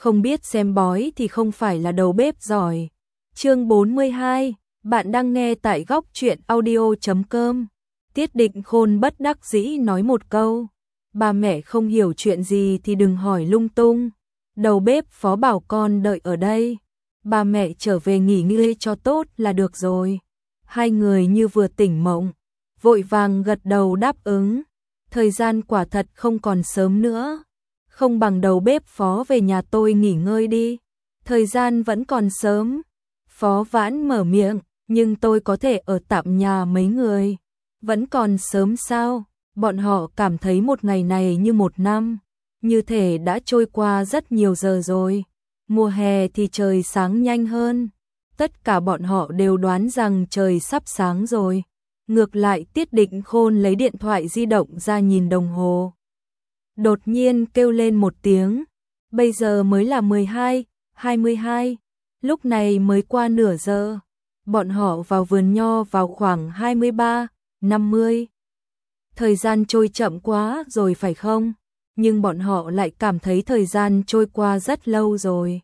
không biết xem bói thì không phải là đầu bếp giỏi. Chương 42, bạn đang nghe tại góc truyện audio.com. Tiết Định Khôn bất đắc dĩ nói một câu, ba mẹ không hiểu chuyện gì thì đừng hỏi lung tung. Đầu bếp Phó bảo con đợi ở đây, ba mẹ trở về nghỉ ngơi cho tốt là được rồi. Hai người như vừa tỉnh mộng, vội vàng gật đầu đáp ứng. Thời gian quả thật không còn sớm nữa, không bằng đầu bếp Phó về nhà tôi nghỉ ngơi đi. Thời gian vẫn còn sớm. Phó Vãn mở miệng, nhưng tôi có thể ở tạm nhà mấy người. Vẫn còn sớm sao? Bọn họ cảm thấy một ngày này như một năm, như thể đã trôi qua rất nhiều giờ rồi. Mùa hè thì trời sáng nhanh hơn. Tất cả bọn họ đều đoán rằng trời sắp sáng rồi. Ngược lại Tiết Định Khôn lấy điện thoại di động ra nhìn đồng hồ. Đột nhiên kêu lên một tiếng. Bây giờ mới là 22, lúc này mới qua nửa giờ. Bọn họ vào vườn nho vào khoảng 23:50. Thời gian trôi chậm quá rồi phải không? Nhưng bọn họ lại cảm thấy thời gian trôi qua rất lâu rồi.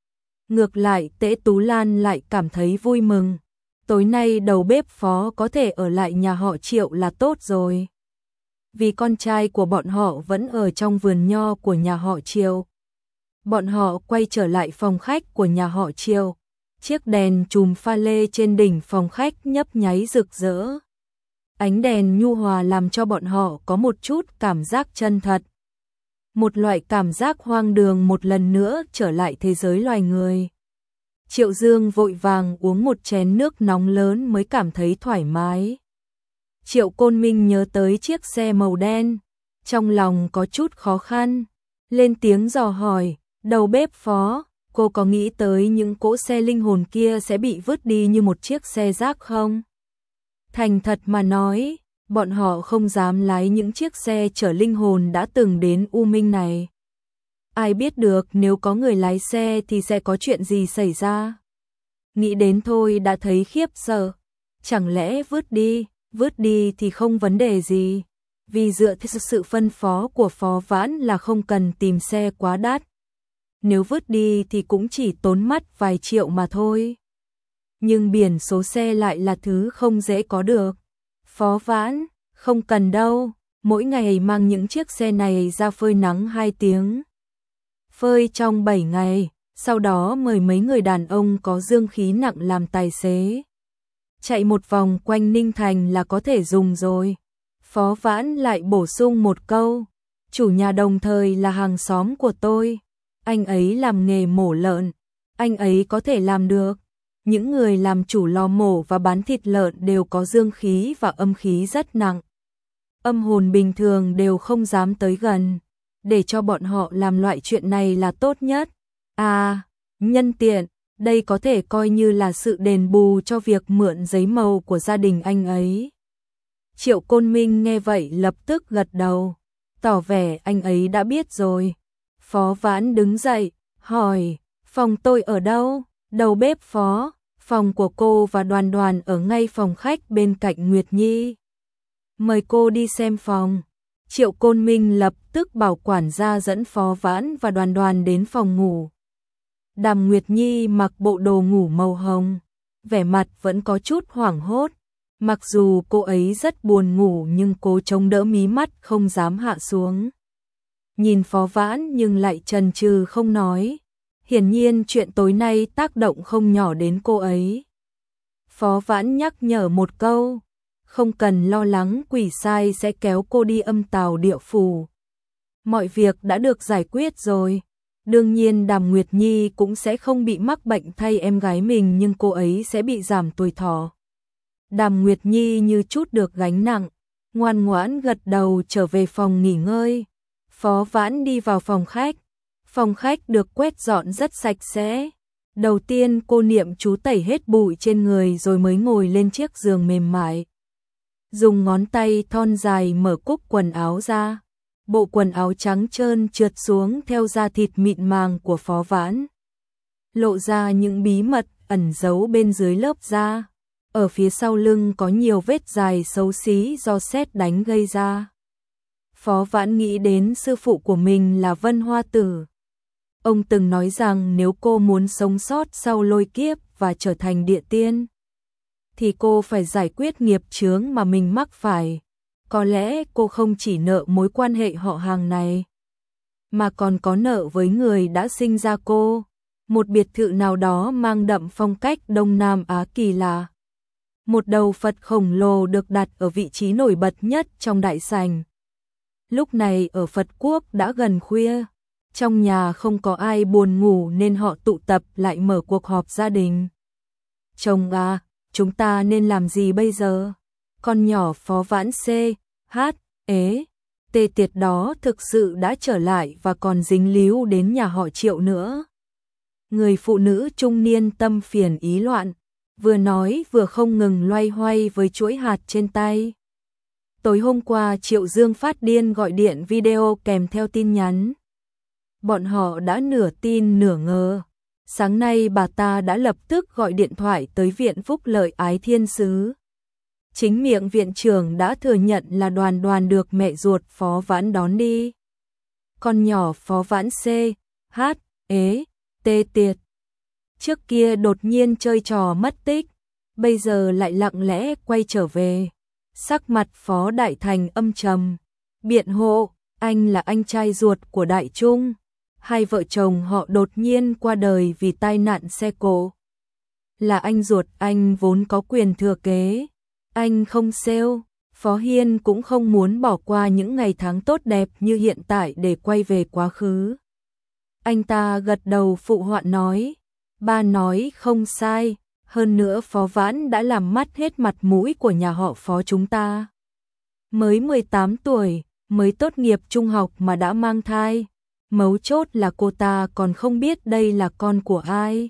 Ngược lại Tế Tú Lan lại cảm thấy vui mừng. Tối nay đầu bếp Phó có thể ở lại nhà họ Triệu là tốt rồi. Vì con trai của bọn họ vẫn ở trong vườn nho của nhà họ Triệu. Bọn họ quay trở lại phòng khách của nhà họ Triệu. Chiếc đèn chùm pha lê trên đỉnh phòng khách nhấp nháy rực rỡ. Ánh đèn nhu hòa làm cho bọn họ có một chút cảm giác chân thật. Một loại cảm giác hoang đường một lần nữa trở lại thế giới loài người. Triệu Dương vội vàng uống một chén nước nóng lớn mới cảm thấy thoải mái. Triệu Côn Minh nhớ tới chiếc xe màu đen, trong lòng có chút khó khăn, lên tiếng dò hỏi, đầu bếp Phó, cô có nghĩ tới những cỗ xe linh hồn kia sẽ bị vứt đi như một chiếc xe rác không? Thành thật mà nói, bọn họ không dám lái những chiếc xe chở linh hồn đã từng đến U Minh này. Ai biết được nếu có người lái xe thì sẽ có chuyện gì xảy ra. Nghĩ đến thôi đã thấy khiếp sợ. Chẳng lẽ vứt đi thì không vấn đề gì. Vì dựa theo sự phân phó của Phó Vãn là không cần tìm xe quá đắt. Nếu vứt đi thì cũng chỉ tốn mất vài triệu mà thôi. Nhưng biển số xe lại là thứ không dễ có được. Phó Vãn, không cần đâu, mỗi ngày mang những chiếc xe này ra phơi nắng 2 tiếng. Phơi trong 7 ngày, sau đó mời mấy người đàn ông có dương khí nặng làm tài xế. Chạy một vòng quanh Ninh Thành là có thể dùng rồi. Phó Vãn lại bổ sung một câu, chủ nhà đồng thời là hàng xóm của tôi. Anh ấy làm nghề mổ lợn, anh ấy có thể làm được. Những người làm chủ lò mổ và bán thịt lợn đều có dương khí và âm khí rất nặng. Âm hồn bình thường đều không dám tới gần. Để cho bọn họ làm loại chuyện này là tốt nhất. À, nhân tiện, đây có thể coi như là sự đền bù cho việc mượn giấy màu của gia đình anh ấy. Triệu Côn Minh nghe vậy lập tức gật đầu, tỏ vẻ anh ấy đã biết rồi. Phó Vãn đứng dậy, hỏi, phòng tôi ở đâu? Đầu bếp Phó, phòng của cô và Đoàn Đoàn ở ngay phòng khách bên cạnh Nguyệt Nhi. Mời cô đi xem phòng. Triệu Côn Minh lập tức bảo quản gia dẫn Phó Vãn và Đoàn Đoàn đến phòng ngủ. Đàm Nguyệt Nhi mặc bộ đồ ngủ màu hồng, vẻ mặt vẫn có chút hoảng hốt. Mặc dù cô ấy rất buồn ngủ nhưng cô chống đỡ mí mắt không dám hạ xuống. Nhìn Phó Vãn nhưng lại chần chừ không nói. Hiển nhiên chuyện tối nay tác động không nhỏ đến cô ấy. Phó Vãn nhắc nhở một câu, không cần lo lắng quỷ sai sẽ kéo cô đi âm tào địa phủ. Mọi việc đã được giải quyết rồi. Đương nhiên Đàm Nguyệt Nhi cũng sẽ không bị mắc bệnh thay em gái mình nhưng cô ấy sẽ bị giảm tuổi thọ. Đàm Nguyệt Nhi như chút được gánh nặng, ngoan ngoãn gật đầu trở về phòng nghỉ ngơi. Phó Vãn đi vào phòng khách. Phòng khách được quét dọn rất sạch sẽ. Đầu tiên cô niệm chú tẩy hết bụi trên người rồi mới ngồi lên chiếc giường mềm mại. Dùng ngón tay thon dài mở cúc quần áo ra. Bộ quần áo trắng trơn trượt xuống theo da thịt mịn màng của Phó Vãn. Lộ ra những bí mật ẩn giấu bên dưới lớp da. Ở phía sau lưng có nhiều vết dài xấu xí do sét đánh gây ra. Phó Vãn nghĩ đến sư phụ của mình là Vân Hoa Tử. Ông từng nói rằng nếu cô muốn sống sót sau lôi kiếp và trở thành địa tiên, thì cô phải giải quyết nghiệp chướng mà mình mắc phải. Có lẽ cô không chỉ nợ mối quan hệ họ hàng này, mà còn có nợ với người đã sinh ra cô. Một biệt thự nào đó mang đậm phong cách Đông Nam Á kỳ lạ. Một đầu Phật khổng lồ được đặt ở vị trí nổi bật nhất trong đại sảnh. Lúc này ở Phật Quốc đã gần khuya, trong nhà không có ai buồn ngủ nên họ tụ tập lại mở cuộc họp gia đình. Chồng à, chúng ta nên làm gì bây giờ? Con nhỏ Phó Vãn C, H, ế, tê tiệt đó thực sự đã trở lại và còn dính líu đến nhà họ Triệu nữa. Người phụ nữ trung niên tâm phiền ý loạn, vừa nói vừa không ngừng loay hoay với chuỗi hạt trên tay. Tối hôm qua Triệu Dương phát điên gọi điện video kèm theo tin nhắn. Bọn họ đã nửa tin nửa ngờ. Sáng nay bà ta đã lập tức gọi điện thoại tới Viện Phúc Lợi Ái Thiên Sứ. Chính miệng viện trưởng đã thừa nhận là Đoàn Đoàn được mẹ ruột Phó Vãn đón đi. Con nhỏ Phó Vãn C, H, ế, tê tiệt. Trước kia đột nhiên chơi trò mất tích, bây giờ lại lặng lẽ quay trở về. Sắc mặt Phó Đại Thành âm trầm, biện hộ, anh là anh trai ruột của Đại Trung. Hai vợ chồng họ đột nhiên qua đời vì tai nạn xe cộ. Là anh ruột anh vốn có quyền thừa kế. Anh không sale, Phó Hiên cũng không muốn bỏ qua những ngày tháng tốt đẹp như hiện tại để quay về quá khứ. Anh ta gật đầu phụ họa nói, ba nói không sai, hơn nữa Phó Vãn đã làm mất hết mặt mũi của nhà họ Phó chúng ta. Mới 18 tuổi, mới tốt nghiệp trung học mà đã mang thai. Mấu chốt là cô ta còn không biết đây là con của ai.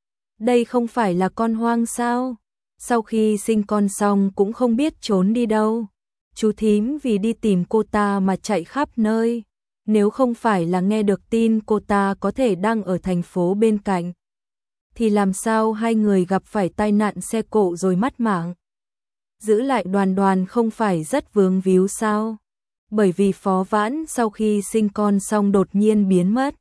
Đây không phải là con hoang sao? Sau khi sinh con xong cũng không biết trốn đi đâu. Chú thím vì đi tìm cô ta mà chạy khắp nơi. Nếu không phải là nghe được tin cô ta có thể đang ở thành phố bên cạnh, thì làm sao hai người gặp phải tai nạn xe cộ rồi mất mạng? Giữ lại Đoàn Đoàn không phải rất vướng víu sao? Bởi vì Phó Vãn sau khi sinh con xong đột nhiên biến mất,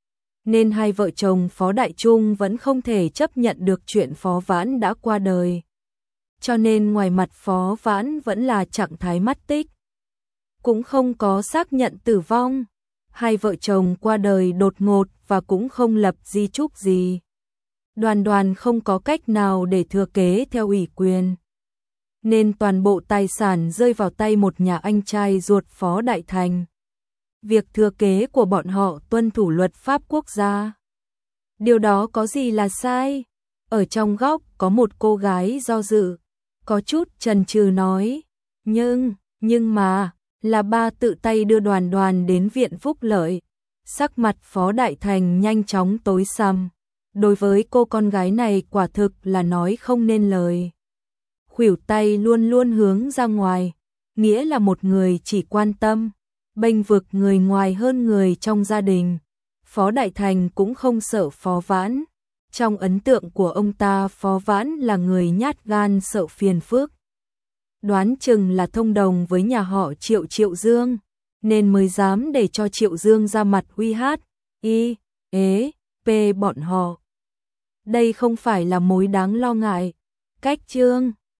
nên hai vợ chồng Phó Đại Trung vẫn không thể chấp nhận được chuyện Phó Vãn đã qua đời. Cho nên ngoài mặt Phó Vãn vẫn là trạng thái mất tích, cũng không có xác nhận tử vong. Hai vợ chồng qua đời đột ngột và cũng không lập di chúc gì. Đoàn Đoàn không có cách nào để thừa kế theo ủy quyền, nên toàn bộ tài sản rơi vào tay một nhà anh trai ruột Phó Đại Thành. Việc thừa kế của bọn họ tuân thủ luật pháp quốc gia. Điều đó có gì là sai? Ở trong góc có một cô gái do dự, có chút chần chừ nói, nhưng mà, là ba tự tay đưa Đoàn Đoàn đến Viện Phúc Lợi. Sắc mặt Phó Đại Thành nhanh chóng tối sầm. Đối với cô con gái này quả thực là nói không nên lời. Khuỷu tay luôn luôn hướng ra ngoài, nghĩa là một người chỉ quan tâm, bênh vực người ngoài hơn người trong gia đình. Phó Đại Thành cũng không sợ Phó Vãn. Trong ấn tượng của ông ta, Phó Vãn là người nhát gan sợ phiền phức. Đoán chừng là thông đồng với nhà họ Triệu Dương, nên mới dám để cho Triệu Dương ra mặt uy hát, p bọn họ. Đây không phải là mối đáng lo ngại. Cách Trương